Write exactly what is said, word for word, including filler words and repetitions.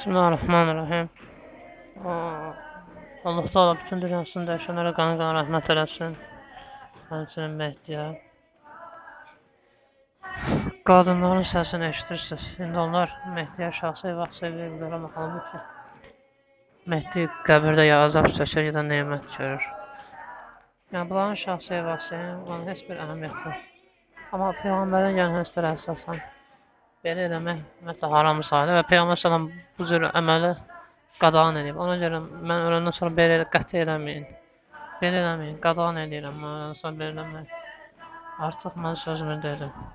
Bismillahirrahmanirrahim. Allah Taala bütün dünyasını dəyişənlərə qan qan rəhmət eləsin. Həmçinin Mehdiyə. Qadınların səsini eşidirsiniz. İndi onlar Mehdiyə şəxsi vaxt verirlər, amma halbuki Mehdi qəbirdə ya azab çəkir, ya da nemət görür. Yəni bunların şəxsi vaxtı, onun heç bir əhəmiyyəti yox. Amma Peyğəmbərin gəlməsindən əsasən belə eləmək ümumiyyətlə haram sayılır və Peyğəmbər sallam bu cür əməli qadağan edib. Ona görə mən öləndən sonra belə qəti eləməyin. Belə eləməyin, qadağan edirəm mən öləndən sonra belə eləməyin. Artıq mən sözümü dedim.